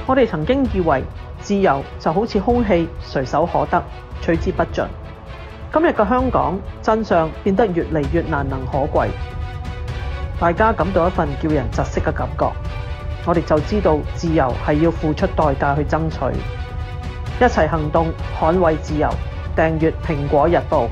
我哋曾經以為自由就好似空氣，隨手可得，取之不盡。今日嘅香港真相變得越嚟越難能可貴，大家感到一份叫人窒息嘅感覺。我哋就知道自由係要付出代價去爭取，一齊行動捍衛自由。訂閱蘋果日報。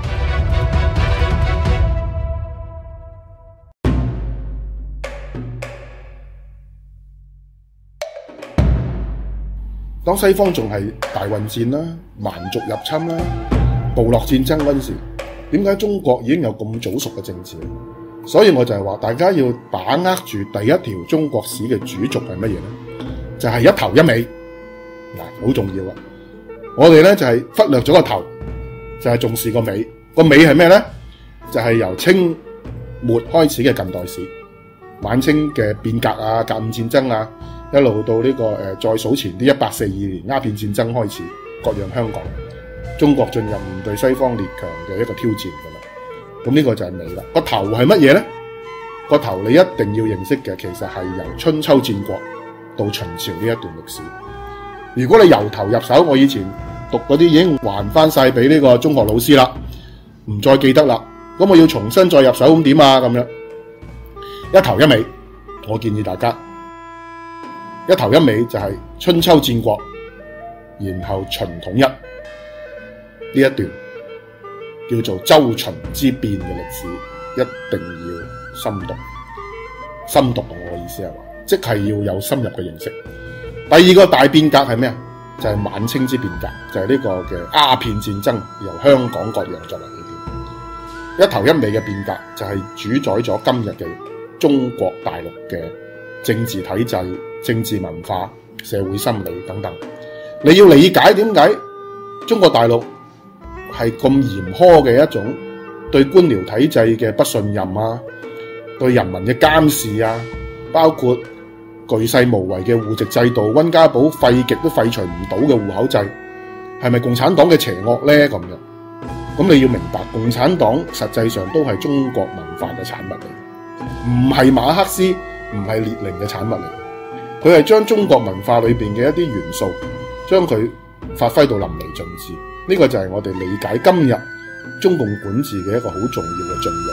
當西方仲係大混戰啦、蠻族入侵啦、部落戰爭嗰陣時，點解中國已經有咁早熟嘅政治？所以我就係話，大家要把握住第一條中國史嘅主軸係乜嘢呢？就係一頭一尾，嗱，好重要啊！我哋呢就係忽略咗個頭，就係重視個尾。個尾係咩呢？就係由清末開始嘅近代史，晚清嘅變革啊、甲午戰爭啊，一路到呢個再數前啲1842年鴉片戰爭開始，割讓香港，中國進入面對西方列強嘅一個挑戰㗎啦。咁呢個就係尾啦。個頭係乜嘢呢？個頭你一定要認識嘅，其實係由春秋戰國到秦朝呢一段歷史。如果你由頭入手，我以前讀嗰啲已經還翻晒俾呢個中學老師啦，唔再記得啦。咁我要重新再入手，咁點啊？咁樣一頭一尾，我建議大家一頭一尾就係春秋戰國，然後秦統一呢一段叫做周秦之變嘅歷史，一定要深讀。深讀我嘅意思係話，即係要有深入嘅認識。第二個大變革係咩啊？就係晚清之變革，就係呢個嘅鴉片戰爭，由香港割讓作為起點。一頭一尾嘅變革就係主宰咗今日嘅中國大陸嘅政治體制、政治文化、社會心理等等。你要理解點解中國大陸係咁嚴苛嘅一種對官僚體制嘅不信任啊，對人民嘅監視啊，包括巨細無遺嘅戶籍制度，溫家寶廢極都廢除唔到嘅戶口制，係咪共產黨嘅邪惡呢？咁樣，咁你要明白，共產黨實際上都係中國文化嘅產物嚟，唔係馬克思，唔係列寧嘅產物嚟。佢係將中國文化裏邊嘅一啲元素，將佢發揮到淋漓盡致。呢個就係我哋理解今日中共管治嘅一個好重要嘅進路。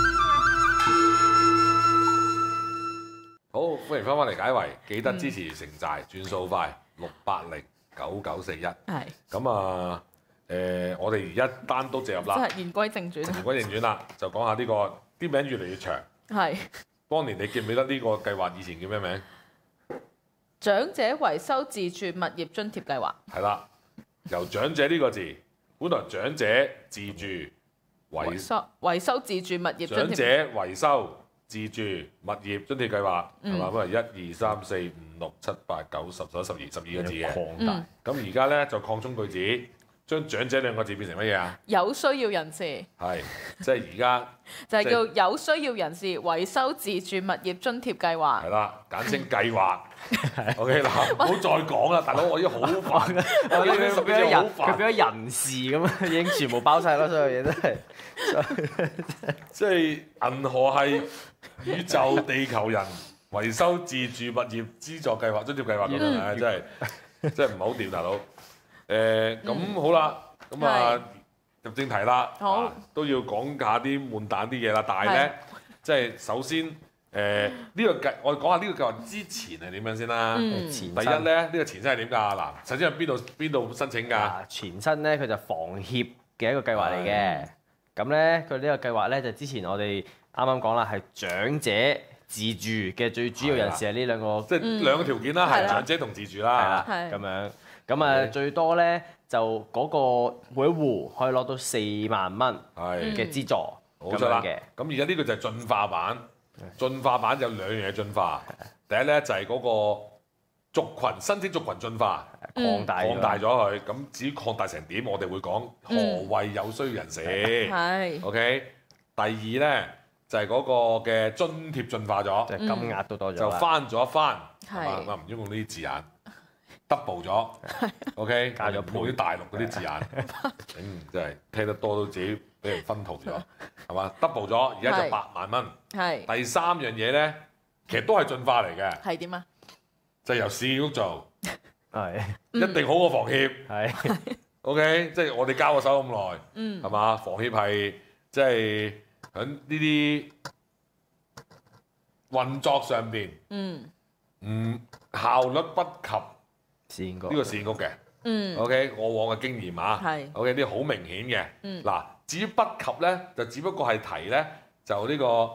好，歡迎翻嚟解圍，記得支持城寨轉數快6809941。係。咁啊，我哋而家單刀直入啦。 即係言歸正傳。 言歸正傳啦，就講下呢個啲名越嚟越長。係。當年你記唔記得呢個計劃以前叫咩名？ 長者維修自住物業津貼計劃。係啦， 由長者呢個字，本來長者自住維修自住物業津貼。 長者維修自住物業津貼計劃係嘛？咁係1、2、3、4、5、6、7、8、9、10、11、12個字嘅。擴大。咁而家咧就擴充句子，將長者兩個字變成乜嘢啊？ 有需要人士。係， 即係而家就係叫有需要人士維修自住物業津貼計劃。 係啦，簡稱計劃。OK 嗱，唔好再講啦，大佬，我已經好煩啦。 佢變咗人事咁啊，已經全部包晒啦，所有嘢都係。 即係銀河系宇宙地球人維修自住物業資助計劃津貼計劃咁樣啊，真係唔係好掂，大佬。咁好啦，咁啊入正題啦，都要講下啲悶蛋啲嘢啦。但係咧，即係首先呢個計，我哋講下呢個計劃之前係點樣先啦。第一咧，呢個前身係點㗎？嗱，首先係邊度申請㗎？ 前身咧，佢就房協嘅一個計劃嚟嘅。咁咧，佢呢個計劃咧就之前我哋啱啱講啦，係長者自住嘅最主要人士係呢兩個， 即係兩個條件啦，係長者同自住啦， 係咁樣。咁啊，最多咧就嗰個每一戶可以攞到4萬蚊嘅資助， 冇錯啦嘅。咁而家呢個就係進化版，進化版有兩樣嘢進化。第一咧就係嗰個族群申請族群進化，擴大咗佢。咁至於擴大成點，我哋會講何謂有需要人士。係。OK。第二咧就係嗰個嘅津貼進化咗， 金額都多咗， 就翻咗一番。係嘛？唔中用呢啲字眼。double 咗 ，OK， 加咗配啲大陸嗰啲字眼，真係聽得多都自己俾人分圖咗，係嘛 ？double 咗，而家就8萬蚊。係。第三樣嘢咧，其實都係進化嚟嘅。 係點啊？ 就由市建局做， 係一定好過房協。 係 OK，即係我哋交咗手咁耐，係嘛？房協係即係喺呢啲運作上邊，效率不及試過呢個市建局嘅。OK，過往嘅經驗啊係 ，OK 啲好明顯嘅。嗱，至於不及咧，就只不過係提咧，就呢個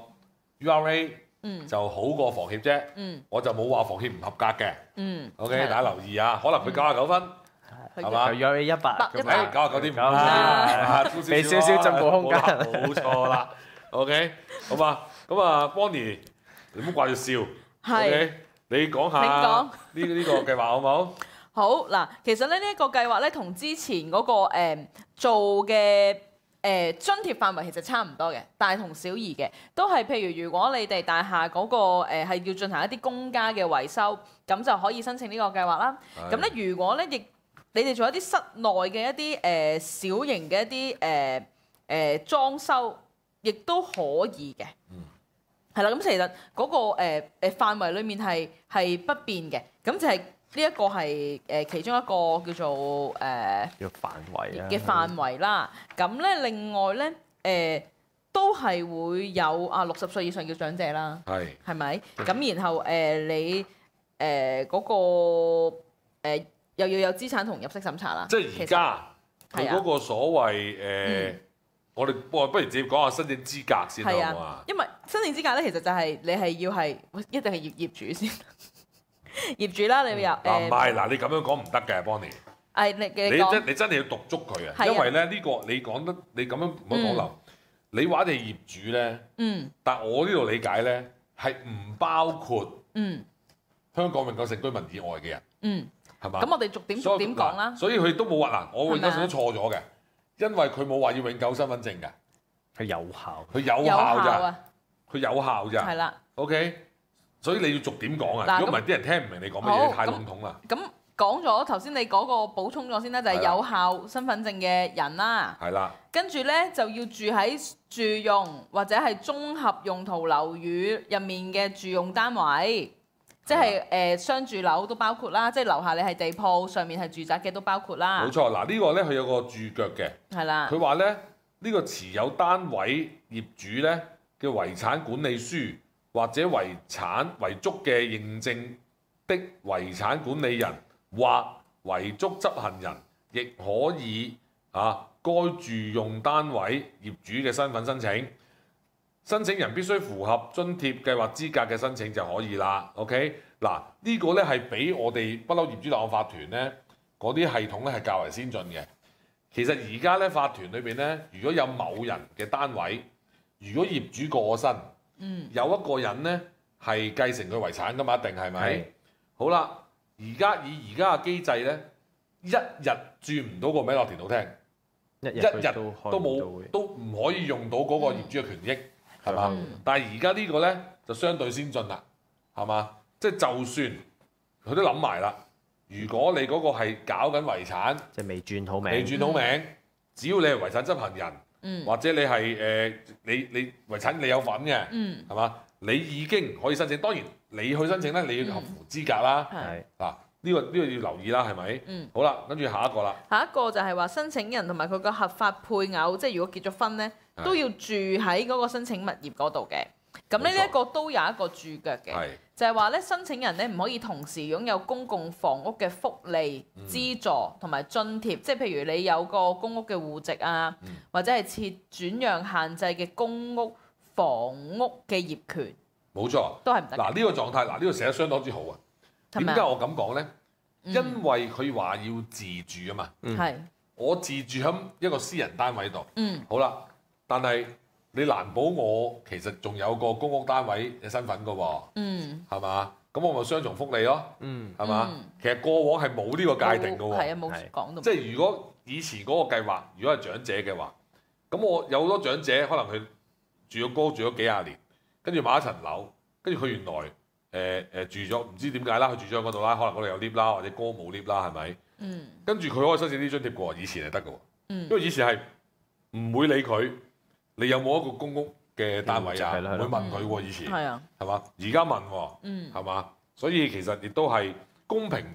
URA 就好過房協啫。我就冇話房協唔合格嘅。OK， 係大家留意啊，可能佢99分。係嘛佢約你100， 百咁 99.5 啊俾少少進步空間冇錯啦。OK，好嘛，咁啊，Bonnie，你唔好掛住笑。 係 OK，你講下請講呢個計劃好唔好？ 好嗱，其實咧呢一個計劃咧，同之前嗰個做嘅津貼範圍其實差唔多嘅，大同小異嘅，都係譬如如果你哋大廈嗰個係要進行一啲公家嘅維修，咁就可以申請呢個計劃啦。咁咧如果咧亦你哋做一啲室內嘅一啲小型嘅一啲裝修，亦都可以嘅。係啦，咁其實嗰個範圍裡面係不變嘅，咁就係呢一個係其中一個叫做叫範圍啊嘅範圍啦。咁咧另外咧都係會有60歲以上嘅長者啦，係咪？咁然後你嗰個又要有資產同入息審查啦。 即係而家佢嗰個所謂我哋不如直接講下申請資格先好唔好啊？ 因為申請資格咧，其實就係你係要係一定係業主先，業主啦，你要有唔係嗱，你咁樣講唔得嘅，Bonnie。你真係要讀足佢啊！因為咧呢個你講得你咁樣唔好講漏。你話你係業主咧，但我呢度理解咧係唔包括香港永久性居民以外嘅人，係嘛？ 咁我哋逐點講啦。 所以佢都冇話嗱，我永久性都錯咗嘅，因為佢冇話要永久身份證嘅， 佢有效， 佢有效咋， 啊， 佢有效咋。 係啦。 OK， 所以你要逐點講啊！如果唔係啲人聽唔明你講乜嘢，太籠統啦。 咁講咗頭先你嗰個補充咗先啦，就係有效身份證嘅人啦。 係啦。 跟住咧就要住喺住用或者係綜合用途樓宇入面嘅住用單位，即係商住樓都包括啦，即係樓下你係地鋪，上面係住宅嘅都包括啦。 冇錯，嗱呢個咧佢有個註腳嘅。 係啦。 佢話咧呢個持有單位業主咧嘅遺產管理書或者遺囑嘅認證的遺產管理人或遺囑執行人，亦可以該住用單位業主嘅身份申請。申請人必須符合津貼計劃資格嘅申請就可以啦。OK， 嗱呢個咧係比我哋不嬲業主立案法團咧嗰啲系統咧係較為先進嘅。其實而家咧法團裏邊咧，如果有某人嘅單位，如果業主過身，有一個人咧係繼承佢遺產噶嘛，一定係咪？ 係。 好啦，而家嘅機制咧，一日轉唔到個名落田度聽， 一日都冇都唔可以用到嗰個業主嘅權益，係嘛？但係而家呢個咧就相對先進啦，係嘛？即係就算佢都諗埋啦，如果你嗰個係搞緊遺產， 即係未轉好名， 未轉好名，只要你係遺產執行人，或者你係你遺產你有份嘅，係嘛？你已經可以申請。當然你去申請咧，你要合乎資格啦。 係嗱，呢個要留意啦，係咪？好啦，跟住下一個啦。 下一個就係話申請人同埋佢個合法配偶，即係如果結咗婚咧，都要住喺嗰個申請物業嗰度嘅。咁呢一個都有一個註腳嘅，就係話咧申請人咧唔可以同時擁有公共房屋嘅福利、資助同埋津貼，即係譬如你有個公屋嘅戶籍啊，或者係設轉讓限制嘅公屋房屋嘅業權， 冇錯， 都係唔得。 嗱呢個狀態，嗱呢個寫得相當之好啊。點解我咁講咧？因為佢話要自住啊嘛。 係。 我自住喺一個私人單位度。好啦，但係你難保我其實仲有個公屋單位嘅身份㗎喎。係嘛？咁我咪雙重福利咯。係嘛？其實過往係冇呢個界定㗎喎。 係啊，冇講到。 即係如果以前嗰個計劃，如果係長者嘅話，咁我有好多長者可能佢住咗高住咗幾廿年，跟住買一層樓，跟住佢原來住咗唔知點解啦，佢住咗嗰度啦，可能嗰度有 lift 啦，或者哥冇 lift 啦，係咪？跟住佢可以申請啲津貼嘅喎，以前係得嘅喎。因為以前係唔會理佢，你有冇一個公屋嘅單位啊？唔會問佢喎，以前係嘛？而家問喎，係嘛？所以其實亦都係公平咗，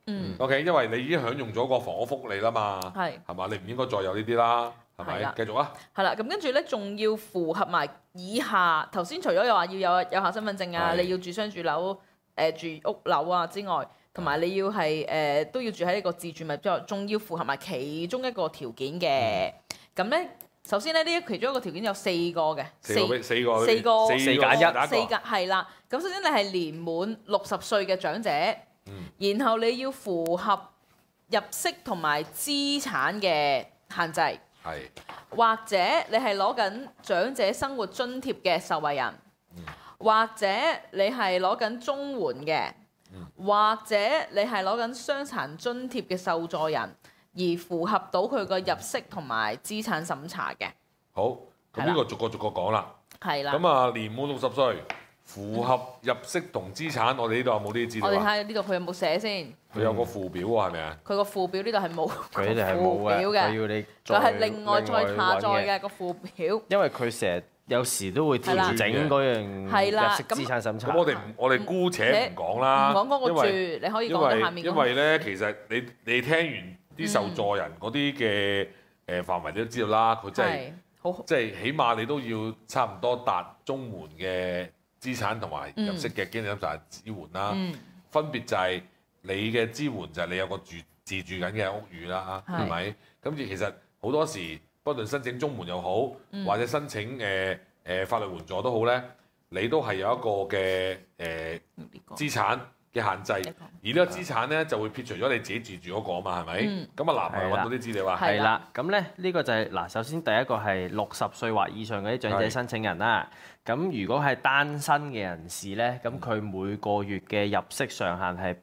OK， 因為你已經享用咗個房屋福利啦嘛，係嘛？你唔應該再有呢啲啦，係咪？繼續啊。 係啦，咁跟住咧，仲要符合埋以下頭先，除咗又話要有效身份證啊，你要住商住樓、住屋樓啊之外，同埋你要係都要住喺一個自住物之外，仲要符合埋其中一個條件嘅。咁咧，首先咧呢其中一個條件有4個嘅， 四揀一， 四揀係啦。咁首先你係年滿60歲嘅長者，然後你要符合入息同埋資產嘅限制，或者你係攞緊長者生活津貼嘅受惠人，或者你係攞緊綜援嘅，或者你係攞緊傷殘津貼嘅受助人，而符合到佢個入息同埋資產審查嘅。 好，咁呢個逐個講啦。 係啦。 咁啊，年滿60歲，符合入息同資產，我哋呢度有冇啲資料啊？ 我哋睇下呢度佢有冇寫先。 佢有個附表喎，係咪啊？ 佢個附表呢度係冇佢哋係冇嘅，佢要你就係另外再下載嘅個附表。 因為佢成日有時都會調整嗰樣入息資產審查。 咁我哋姑且唔講啦， 唔講嗰個住，你可以講到下面。 因為咧，其實你聽完啲受助人嗰啲嘅範圍，你都知道啦。佢真係即係起碼你都要差唔多達綜援嘅資產同埋入息嘅經濟審查支援啦。分別就係你嘅支援就係你有個自住緊嘅屋宇啦，係咪？咁其實好多時，不論申請綜援又好，或者申請法律援助都好咧，你都係有一個嘅資產嘅限制，而呢個資產咧就會撇除咗你自己住嗰個啊嘛，係咪？咁啊嗱，揾到啲資料啊， 係啦，咁咧呢個就係嗱，首先第一個係60歲或以上嗰啲長者申請人啦。咁如果係單身嘅人士咧，咁佢每個月嘅入息上限係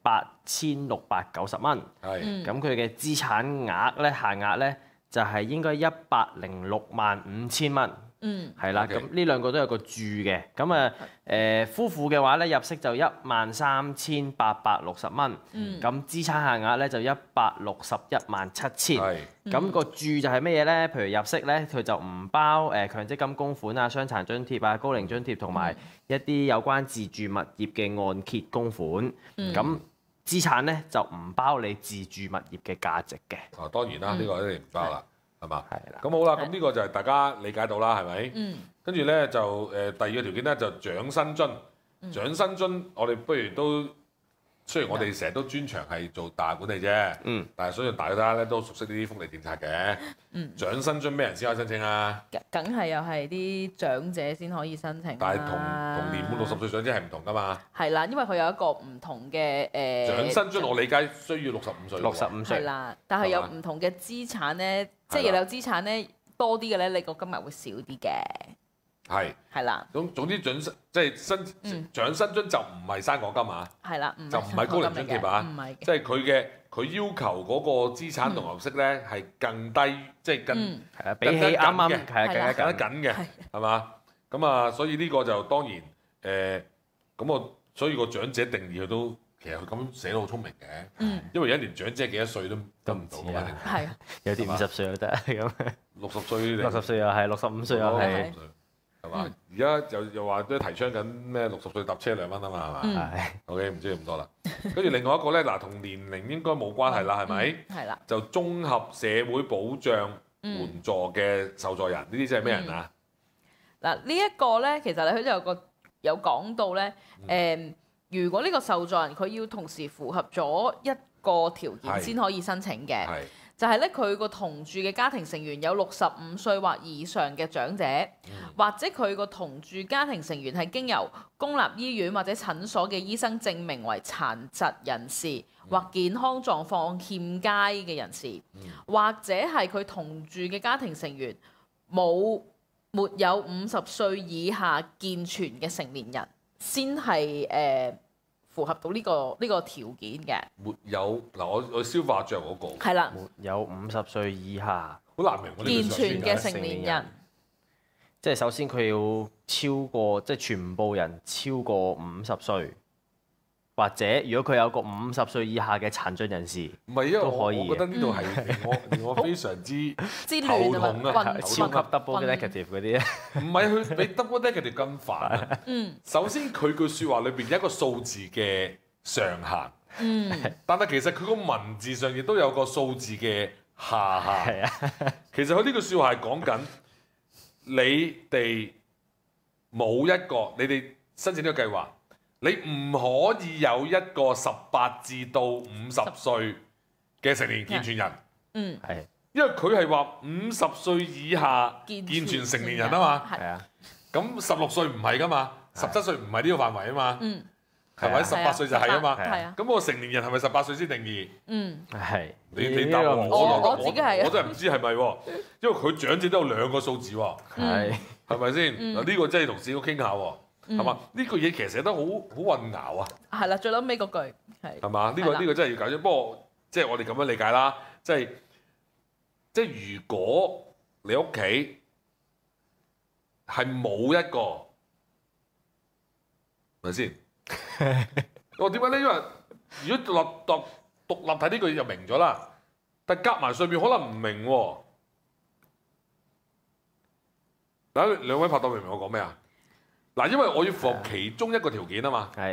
8690蚊，咁佢嘅資產額咧限額咧就係應該1065000蚊。係啦，咁呢兩個都有個住嘅，咁啊夫婦嘅話咧入息就13860蚊，咁資產限額咧就1617000，咁個住就係乜嘢咧？譬如入息咧，佢就唔包強積金供款啊、傷殘津貼啊、高齡津貼同埋一啲有關自住物業嘅按揭供款，咁資產咧就唔包你自住物業嘅價值嘅。 當然啦，呢個一定唔包啦。係嘛？ 係啦。 咁好啦，咁呢個就係大家理解到啦，係咪？跟住咧就第二個條件咧就長生津。長生津我哋不如都，雖然我哋成日都專長係做大管理啫，但係相信大家咧都熟悉呢啲福利政策嘅。長生津咩人先可以申請啊？ 梗係又係啲長者先可以申請。 但係同年滿60歲長者係唔同㗎嘛？ 係啦，因為佢有一個唔同嘅長生津我理解需要65歲。 65歲。 係啦，但係有唔同嘅資產咧，即係你有資產咧多啲嘅咧，你個金額會少啲嘅。係啦。 總之長生津就唔係生果金啊。係啦，就唔係高齡津貼啊。 唔係。 即係佢要求嗰個資產同入息咧係更低，即係更比起啱啱係更加緊嘅，係嘛？咁啊，所以呢個就當然所以個長者定義佢都其實佢咁寫得好聰明嘅，因為而家連長者幾多歲都唔到㗎嘛， 係有啲50歲都得咁。 60歲 60歲又係65歲又係。 係嘛？而家又話都提倡緊咩60歲搭車2蚊啊嘛，係嘛？OK， 唔知咁多啦。跟住另外一個咧，嗱同年齡應該冇關係啦，係咪？係啦。就綜合社會保障援助嘅受助人，呢啲即係咩人啊？ 嗱呢一個咧，其實佢就有講到咧，如果呢個受助人佢要同時符合咗一個條件先可以申請嘅。就係咧，佢個同住嘅家庭成員有65歲或以上嘅長者，或者佢個同住家庭成員係經由公立醫院或者診所嘅醫生證明為殘疾人士，或健康狀況欠佳嘅人士，或者係佢同住嘅家庭成員沒有50歲以下健全嘅成年人，先係符合到呢個條件嘅。 沒有嗱，我消化著嗰個係啦， 沒有50歲以下好難明。 健全嘅成年人， 即係首先佢要超過，即係全部人超過50歲，或者如果佢有個50歲以下嘅殘疾人士， 唔係因為都可以。 我覺得呢度係令我非常之頭痛啊！ 超級 double negative 嗰啲咧， 唔係佢比 double negative 咁煩啊！首先佢句説話裏邊有一個數字嘅上限， 但係其實佢個文字上亦都有個數字嘅下限。 係啊， 其實佢呢句説話係講緊你哋冇一個，你哋申請呢個計劃，你唔可以有一個18至到50歲嘅成年健全人。 係因為佢係話50歲以下健全成年人啊嘛。 係啊， 咁16歲唔係噶嘛，17歲唔係呢個範圍啊嘛。係咪18歲就係啊嘛？ 係啊。 咁個成年人係咪18歲先定義？ 係。 你答我， 我自己係我真係唔知係咪喎，因為佢長者都有2個數字喎，係咪先？嗱呢個真係同師哥傾下喎，係嘛？呢句嘢其實寫得好混淆啊， 係啦，最撚尾嗰句係。 係嘛？呢個真係要搞清。不過即係我哋咁樣理解啦，即係如果你屋企係冇一個，係咪先？我點解咧？因為如果獨立睇呢句就明咗啦，但夾埋上面可能唔明喎。嗱，兩位拍檔明唔明我講咩啊？嗱，因為我要符合其中一個條件啊嘛。 係。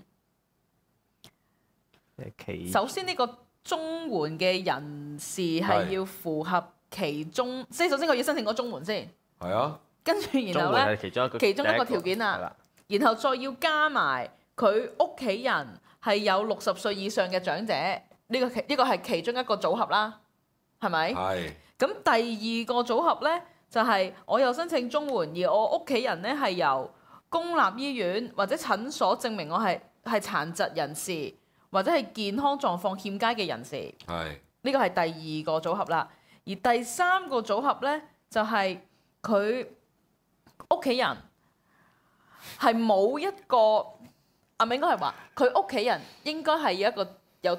首先呢個綜援嘅人士係要符合其中，即係首先佢要申請個綜援先。 係啊。 跟住然後咧，其中一個條件啊，然後再要加埋佢屋企人係有60歲以上嘅長者，呢個係其中一個組合啦，係咪？係。咁第二個組合咧，就係我有申請綜援，而我屋企人咧係由公立醫院或者診所證明我係殘疾人士，或者係健康狀況欠佳嘅人士。係。呢個係第二個組合啦。而第三個組合咧，就係佢屋企人係冇一個。係咪應該係話佢屋企人應該係有一個有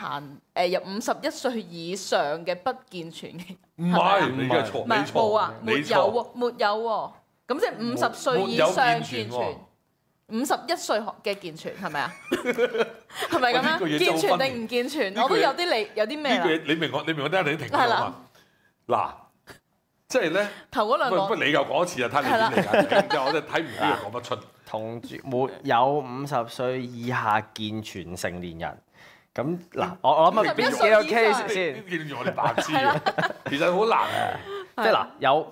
51歲以上嘅不健全嘅？ 唔係，你嘅錯，你錯， 冇啊，沒有喎，沒有喎。咁即係50歲以上健全，51歲嘅健全係咪啊？係咪咁啊？健全定唔健全？我都有啲咩啦？ 呢句你明我得一定停咗嘛？嗱，即係咧， 頭嗰兩個， 不你又講一次啊？睇你點理解？之後我真係睇唔到又講不出。 同住沒有50歲以下健全成年人，咁嗱，我諗啊，邊幾個 case 先？ 見住我哋白痴啊！其實好難嘅， 即係嗱，有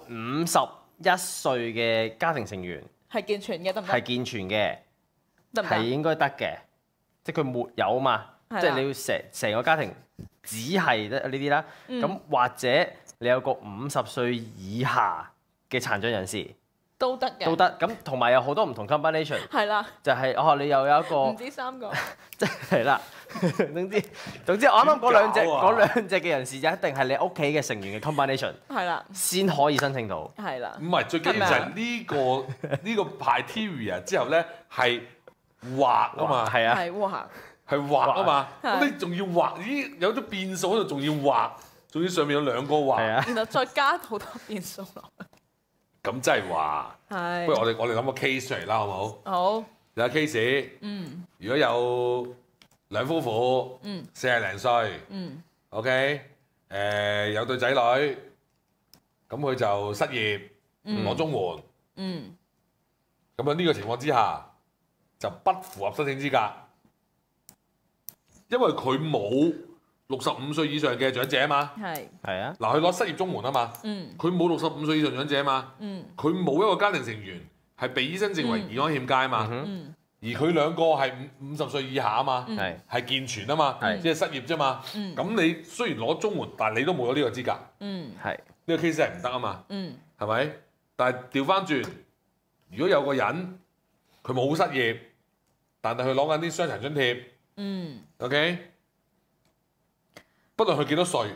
51歲嘅家庭成員係健全嘅得唔得？ 係健全嘅，係應該得嘅，即係佢沒有嘛，即係你要成個家庭只係得呢啲啦。咁或者你有個50歲以下嘅殘障人士。 都得嘅， 都得咁，同埋有好多唔同 combination， 係啦， 就係你又有一個唔止3個， 即係啦。總之我啱啱嗰兩隻嘅人士就一定係你屋企嘅成員嘅 combination， 係啦，先可以申請到， 係啦。 唔係最緊要就係呢個 criteria 之後咧係畫啊嘛， 係啊， 係畫啊嘛，咁你仲要畫，咦有咗變數喺度，仲要畫，仲要上面有2個畫， 然後再加好多變數落去。 咁即係話，不如我哋諗個 case 出嚟啦，好唔好？好。有 case，如果有兩夫婦，40零歲，OK，有對仔女，咁佢就失業，攞綜援，咁喺呢個情況之下就不符合申請資格，因為佢冇65歲以上嘅長者啊嘛，係啊，嗱佢攞失業綜援啊嘛，佢冇65歲以上長者啊嘛，佢冇一個家庭成員係被醫生證為健康欠佳啊嘛，而佢2個係50歲以下啊嘛，係健全啊嘛，即係失業啫嘛，咁你雖然攞綜援，但係你都冇咗呢個資格，係呢個 case 係唔得啊嘛，係咪？但係調翻轉，如果有個人佢冇失業，但係佢攞緊啲傷殘津貼，OK。不論佢幾多歲，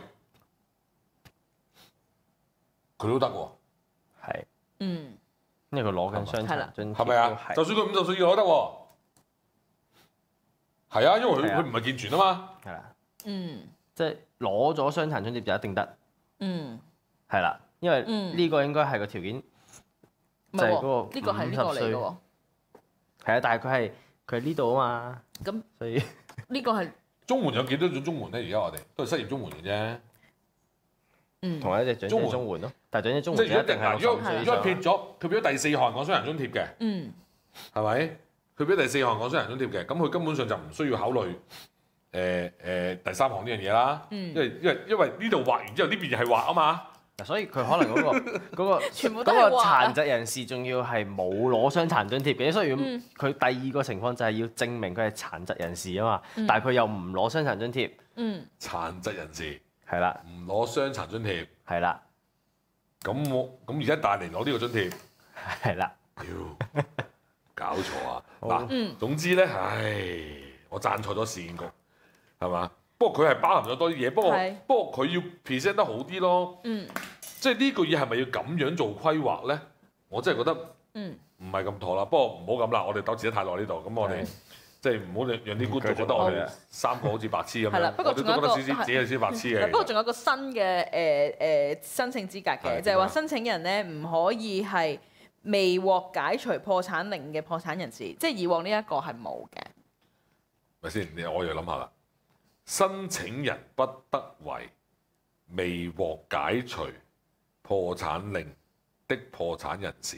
佢都得喎。 係，因為佢攞緊傷殘津貼， 係咪啊？就算佢50歲以下都得喎。係啊，因為佢唔係健全啊嘛。 係啦。即係攞咗傷殘津貼就一定得。係啦，因為呢個應該係個條件，就係嗰個呢個係呢個嚟嘅喎。 係啊，但係佢係呢度啊嘛。咁所以呢個係。 綜援有幾多種綜援咧？而家我哋都係失業綜援嘅啫。 同埋一隻長者綜援咯。但係長者綜援即係一定係，如果撇咗第4項講傷殘津貼嘅，係咪？佢撇第4項講傷殘津貼嘅，咁佢根本上就唔需要考慮第三項呢樣嘢啦。因為呢度畫完之後，呢邊又係畫啊嘛。 所以佢可能嗰個全部都係嗰個畫啊殘疾人士仲要係冇攞傷殘津貼嘅，所以如果佢第二個情況就係要證明佢係殘疾人士啊嘛，但係佢又唔攞傷殘津貼。 殘疾人士係啦， 唔攞傷殘津貼， 係啦， 咁而家大嚟攞呢個津貼， 係啦。 屌，搞錯啊！嗱，總之咧，我贊錯咗市建局，係嘛？不過佢係包含咗多啲嘢，不過佢要 present 得好啲咯。即係呢個嘢係咪要咁樣做規劃咧？我真係覺得唔係咁妥啦。不過唔好咁啦，我哋鬥持得太耐呢度，咁我哋即係唔好讓啲觀眾覺得我哋三個好似白痴咁樣。 不過仲有一個自己有少少白痴嘅。 不過仲有一個新嘅申請資格嘅，就係話申請人咧唔可以係未獲解除破產令嘅破產人士，即係以往呢一個係冇嘅。 咪先？我又諗下啦。申請人不得為未獲解除破產令的破產人士，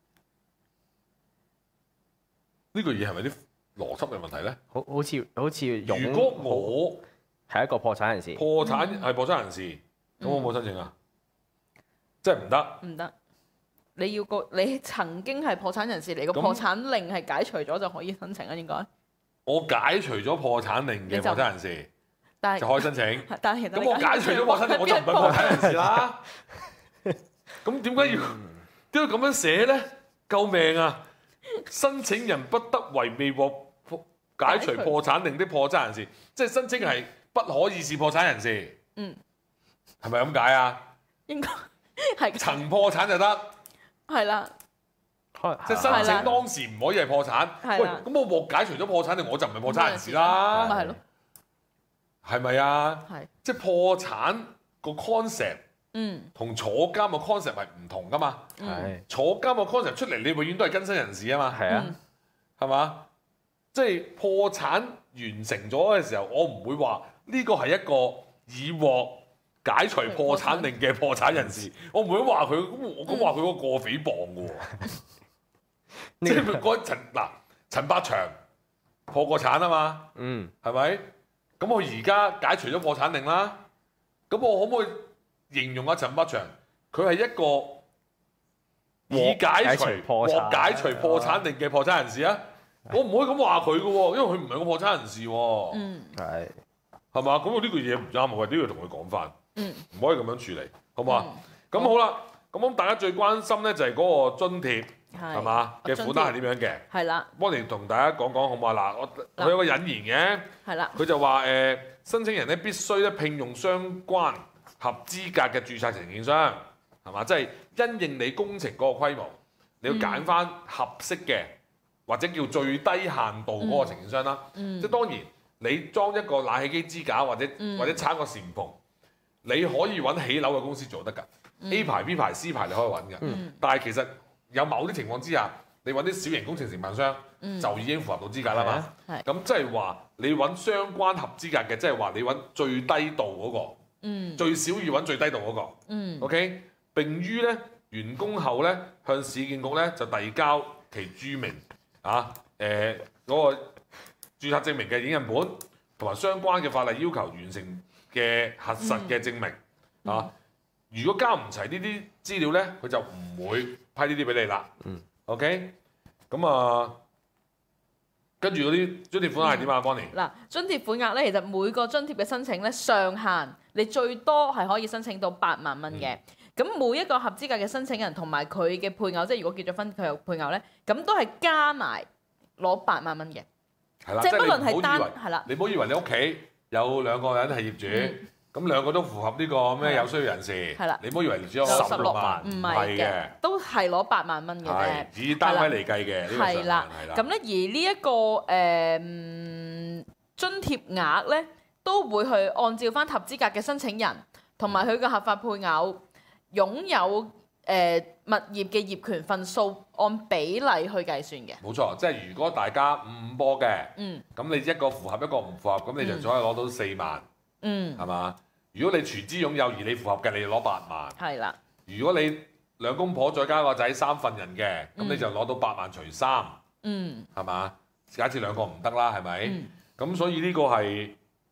呢個嘢係咪啲邏輯嘅問題呢？ 好似如果我係一個破產人士， 破產係破產人士，咁我冇申請啊？即係唔得。 唔得，你曾經係破產人士嚟，個破產令係解除咗就可以申請啊，應該。 我解除咗破產令嘅破產人士， 但係就可以申請。 但係其實咁我解除咗破產令，我就唔係破產人士啦。咁點解要咁樣寫呢？救命啊！申請人不得為未獲解除破產令的破產人士，即係申請係不可以是破產人士。係咪咁解啊？ 應該係曾破產就得。 係啦。 即係申請當時唔可以係破產。喂，咁我獲解除咗破產令，我就唔係破產人士啦。 咪係咯。係咪啊？ 係。 即係破產個 concept。同坐監嘅 concept 係唔同噶嘛？坐監嘅 concept 出嚟，你永遠都係更生人士啊嘛。係啊，係嘛？即係破產完成咗嘅時候，我唔會話呢個係一個已獲解除破產令嘅破產人士，我唔會話佢我咁話佢個過誹謗嘅喎。即係嗰陳百祥破過產啊嘛。係咪？咁我而家解除咗破產令啦，咁我可唔可以形容阿陳百祥，佢係一個已獲解除破產令嘅破產人士啊！我唔可以咁話佢嘅喎，因為佢唔係個破產人士喎。係嘛？咁我呢句嘢唔啱，我都要同佢講翻。唔可以咁樣處理，好唔好啊？咁好啦，咁大家最關心咧就係嗰個津貼係嘛嘅負擔係點樣嘅？係啦，幫你同大家講講好唔好啊？嗱，佢有個引言嘅，係啦，佢就話申請人咧必須咧聘用相關合資格嘅註冊承建商，係嘛？即係因應你工程嗰個規模，你要揀翻合適嘅或者叫最低限度嗰個承建商啦。即係當然，你裝一個冷氣機支架或者撐個簷篷，你可以揾起樓嘅公司做得㗎。A 牌、B 牌、C 牌你可以揾㗎。但係其實有某啲情況之下，你揾啲小型工程承辦商就已經符合到資格啦嘛。咁即係話你揾相關合資格嘅，即係話你揾最低度嗰個。最少要揾最低度嗰個，OK。並於咧完工後咧，向市建局咧就遞交其註明嗰個註冊證明嘅影印本，同埋相關嘅法例要求完成嘅核實嘅證明啊。如果交唔齊呢啲資料咧，佢就唔會批呢啲俾你啦。OK。咁啊。跟住嗰啲津貼款額係點啊 Bonnie？ 嗱，津貼款額咧，其實每個津貼嘅申請咧上限，你最多係可以申請到8萬蚊嘅。咁每一個合資格嘅申請人同埋佢嘅配偶，即係如果結咗婚佢有配偶咧，咁都係加埋攞8萬蚊嘅。 係啦， 即係不論係單係啦， 你唔好以為你屋企有2個人係業主，咁2個都符合呢個咩有需要人士。係啦，你唔好以為只有16萬，唔係嘅，都係攞8萬蚊嘅啫。以單位嚟計嘅呢個上限係啦。 咁咧而呢一個津貼額咧，都會去按照翻合資格嘅申請人同埋佢嘅合法配偶擁有物業嘅業權份數按比例去計算嘅。 冇錯，即係如果大家5波嘅，咁你一個符合一個唔符合，咁你就只可以攞到4萬，係嘛？如果你全資擁有而你符合嘅，你就攞8萬。係啦。如果你2公婆再加個仔3份人嘅，咁你就攞到8萬除3，係嘛？假設2個唔得啦，係咪？咁所以呢個係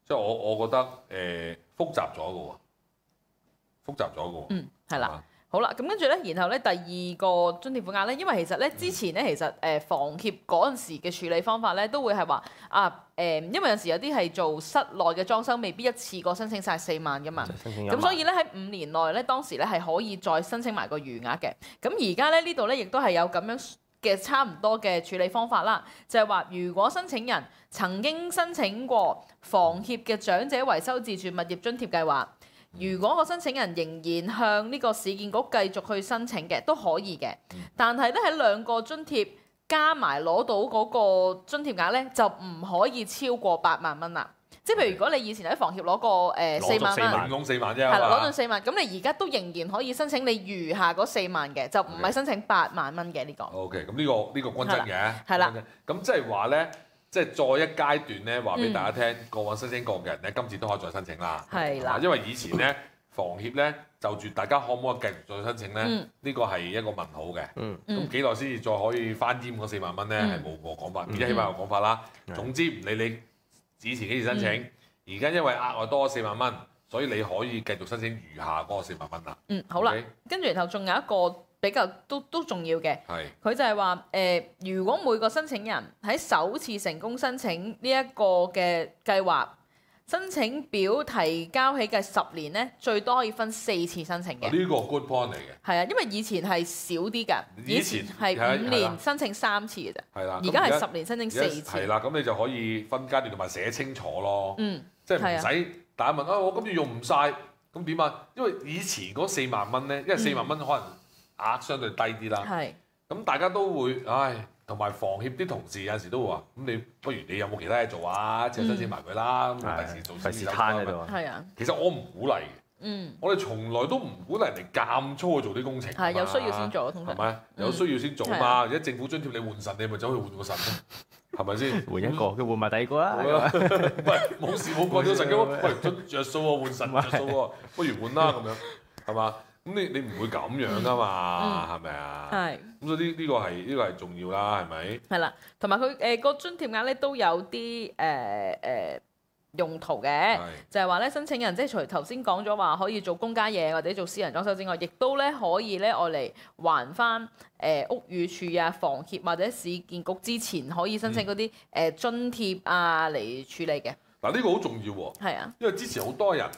即係我覺得複雜咗嘅喎，複雜咗嘅喎。 嗯，係啦。 嘛好啦，咁跟住咧，然後咧第二個津貼款額咧，因為其實咧之前咧，其實房協嗰陣時嘅處理方法咧，都會係話因為有時有啲係做室內嘅裝修，未必一次過申請晒4萬噶嘛。咁所以咧喺5年內咧，當時咧係可以再申請埋個餘額嘅。咁而家咧呢度咧亦都係有咁樣嘅差唔多嘅處理方法啦，就係話如果申請人曾經申請過房協嘅長者維修自住物業津貼計劃。如果個申請人仍然向呢個市建局繼續去申請嘅，都可以嘅。但係咧喺兩個津貼加埋攞到嗰個津貼額咧，就唔可以超過8萬蚊啦。即係譬如如果你以前喺房協攞過4萬蚊， 總共4萬啫， 係啦，攞到4萬，咁你而家都仍然可以申請你餘下嗰4萬嘅，就唔係申請8萬蚊嘅呢個。 OK，咁呢個均真嘅。 係啦。 咁即係話咧。即係再一階段咧，話俾大家聽，過往申請過嘅人咧，今次都可以再申請啦。 係啦， 因為以前咧，房協咧就住大家可唔可以繼續再申請咧？呢個係一個問號嘅。咁幾耐先至再可以翻添嗰4萬蚊咧？係冇個講法，而家起碼有講法啦。總之唔理你以前幾時申請，而家因為額外多咗4萬蚊，所以你可以繼續申請餘下嗰個4萬蚊啦。 好啦，跟住然後仲有一個比較都重要嘅，佢就係話如果每個申請人喺首次成功申請呢一個嘅計劃，申請表提交起計10年咧，最多可以分4次申請嘅。 呢個 good point 嚟嘅。 係啊，因為以前係少啲㗎，以前係5年申請3次嘅啫。 係啦， 而家係10年申請4次。 係啦，咁你就可以分階段同埋寫清楚咯。即係唔使大家問我今次用唔晒，咁點啊？因為以前嗰4萬蚊咧，因為4萬蚊可能額相對低啲啦，咁大家都會，同埋房協啲同事有陣時都會話，咁你不如你有冇其他嘢做啊？即係申請埋佢啦，咁第時做費事攤喺度。 係啊， 其實我唔鼓勵嘅，我哋從來都唔鼓勵人哋監粗去做啲工程。 係有需要先做，通常。 係咪？有需要先做嘛？而家政府津貼你換腎，你咪走去換個腎咯，係咪先？ 換一個，佢換埋第二個啦。 唔係冇事冇幹咗腎嘅，喂着數喎，換腎着數喎，不如換啦咁樣，係嘛？咁你唔會咁樣噶嘛，係咪啊？係。咁所以呢個係重要啦，係咪？ 係啦，同埋佢個津貼額咧都有啲用途嘅，就係話咧申請人即係除頭先講咗話可以做公家嘢或者做私人裝修之外，亦都咧可以咧愛嚟還翻屋宇署啊、房協或者市建局之前可以申請嗰啲津貼啊嚟處理嘅。 嗱呢個好重要喎。 係啊， 因為之前好多人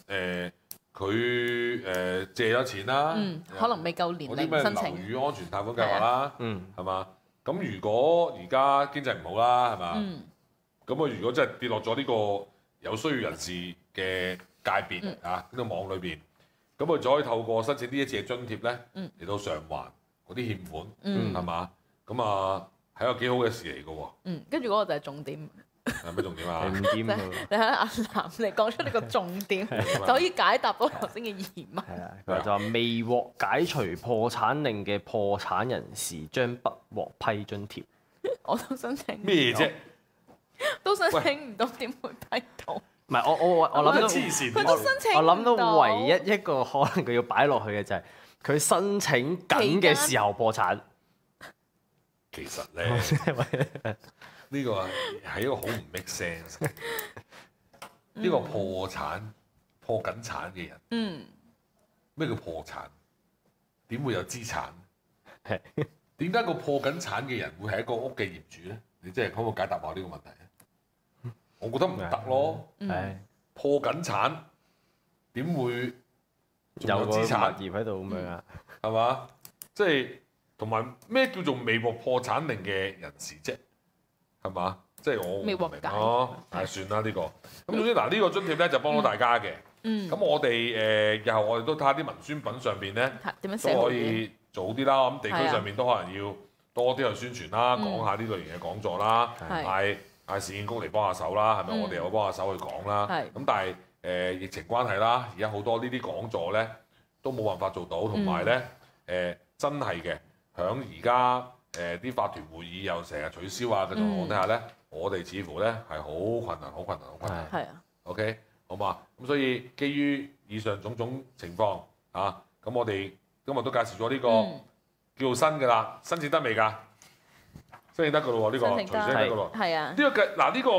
佢借咗錢啦， 可能未夠年齡申請。 樓宇安全貸款計劃啦，係嘛？咁如果而家經濟唔好啦，係嘛？咁如果真係跌落咗呢個有需要人士嘅界別呢個網裏邊，咁就可以透過申請呢一次嘅津貼咧嚟到償還嗰啲欠款，係嘛？咁係一個幾好嘅事嚟嘅喎。 跟住嗰個就係重點。 係咩重點啊？ 唔掂啊！ 你睇阿南嚟講出呢個重點，就可以解答到頭先嘅疑問。 係啊，佢就話未獲解除破產令嘅破產人士將不獲批津貼。 我都申請咩啫？ 都申請唔到，點會批到？ 唔係我諗到黐線， 佢都申請我諗到唯一一個可能佢要擺落去嘅就係佢申請緊嘅時候破產。 其實咧。呢個係一個好唔 make sense。呢個破緊產嘅人，咩叫破產？點會有資產？點解個破緊產嘅人會係一個屋嘅業主咧？你即係可唔可以解答下呢個問題咧？我覺得唔得咯。破緊產點會有資產物業喺度咁樣啊？ 係嘛？即係同埋咩叫做未獲破產令嘅人士啫？係嘛？即係我唔明咯，算啦呢個。咁總之嗱，呢個津貼咧就幫到大家嘅。咁我哋日後我哋都睇下啲文宣品上邊咧，都可以早啲啦。咁地區上面都可能要多啲去宣傳啦，講下呢類型嘅講座啦，嗌市建局嚟幫下手啦，係咪？我哋又幫下手去講啦。咁但係疫情關係啦，而家好多呢啲講座咧都冇辦法做到，同埋咧真係嘅，響而家。啲法團會議又成日取消嘅狀況底下咧，我哋似乎咧係好困難。 係啊。 OK， 好嘛？咁所以基於以上種種情況咁我哋今日都介紹咗呢個叫做新嘅啦，申請得未㗎？申請得㗎咯喎，呢個隨時得㗎咯。 係啊。 呢個呢個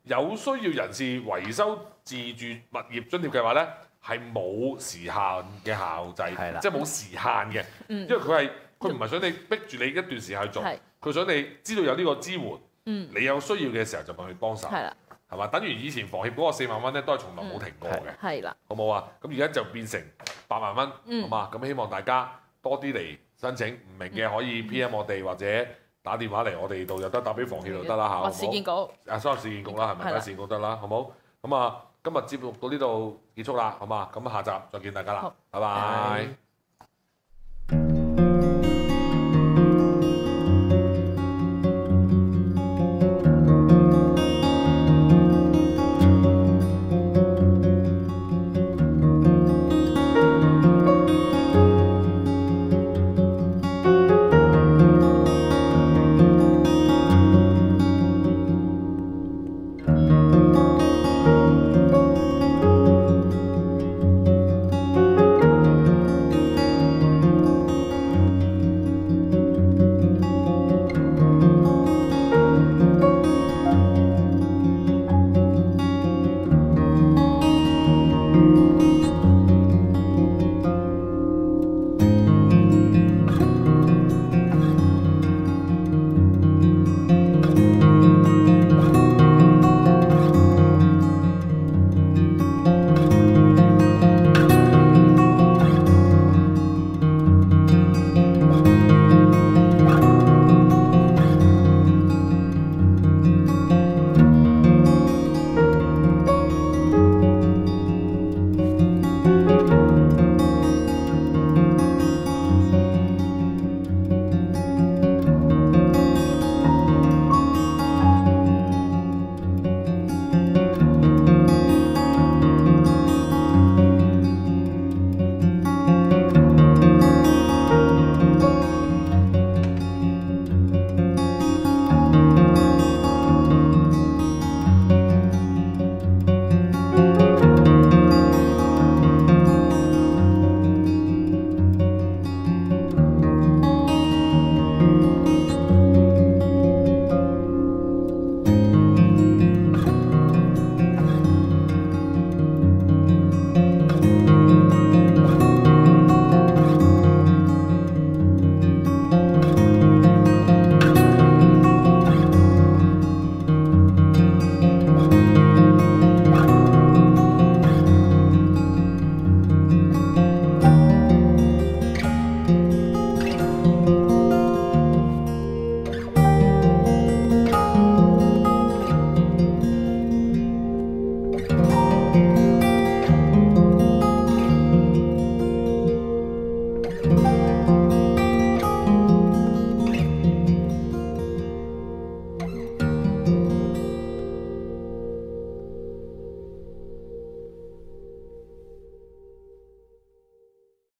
有需要人士維修自住物業津貼計劃咧係冇時限嘅效制， 係啦即係冇時限嘅，因為佢唔係想你逼住你一段時間去做， 係佢想你知道有呢個支援， 嗯你有需要嘅時候就問佢幫手， 係啦， 係嘛？等於以前房協嗰個4萬蚊咧都係從來冇停過嘅， 係啦， 好冇啊？咁而家就變成8萬蚊， 嗯好嘛？咁希望大家多啲嚟申請，唔明嘅可以 PM 我哋或者打電話嚟我哋度又得，打俾房協就得啦嚇，好或唔好？ 市建局。 所有市建局啦，係咪？ 係啦市建局得啦，好冇？咁啊，今日節目到呢度結束啦，好嘛？咁下集再見大家啦好， 拜拜。 拜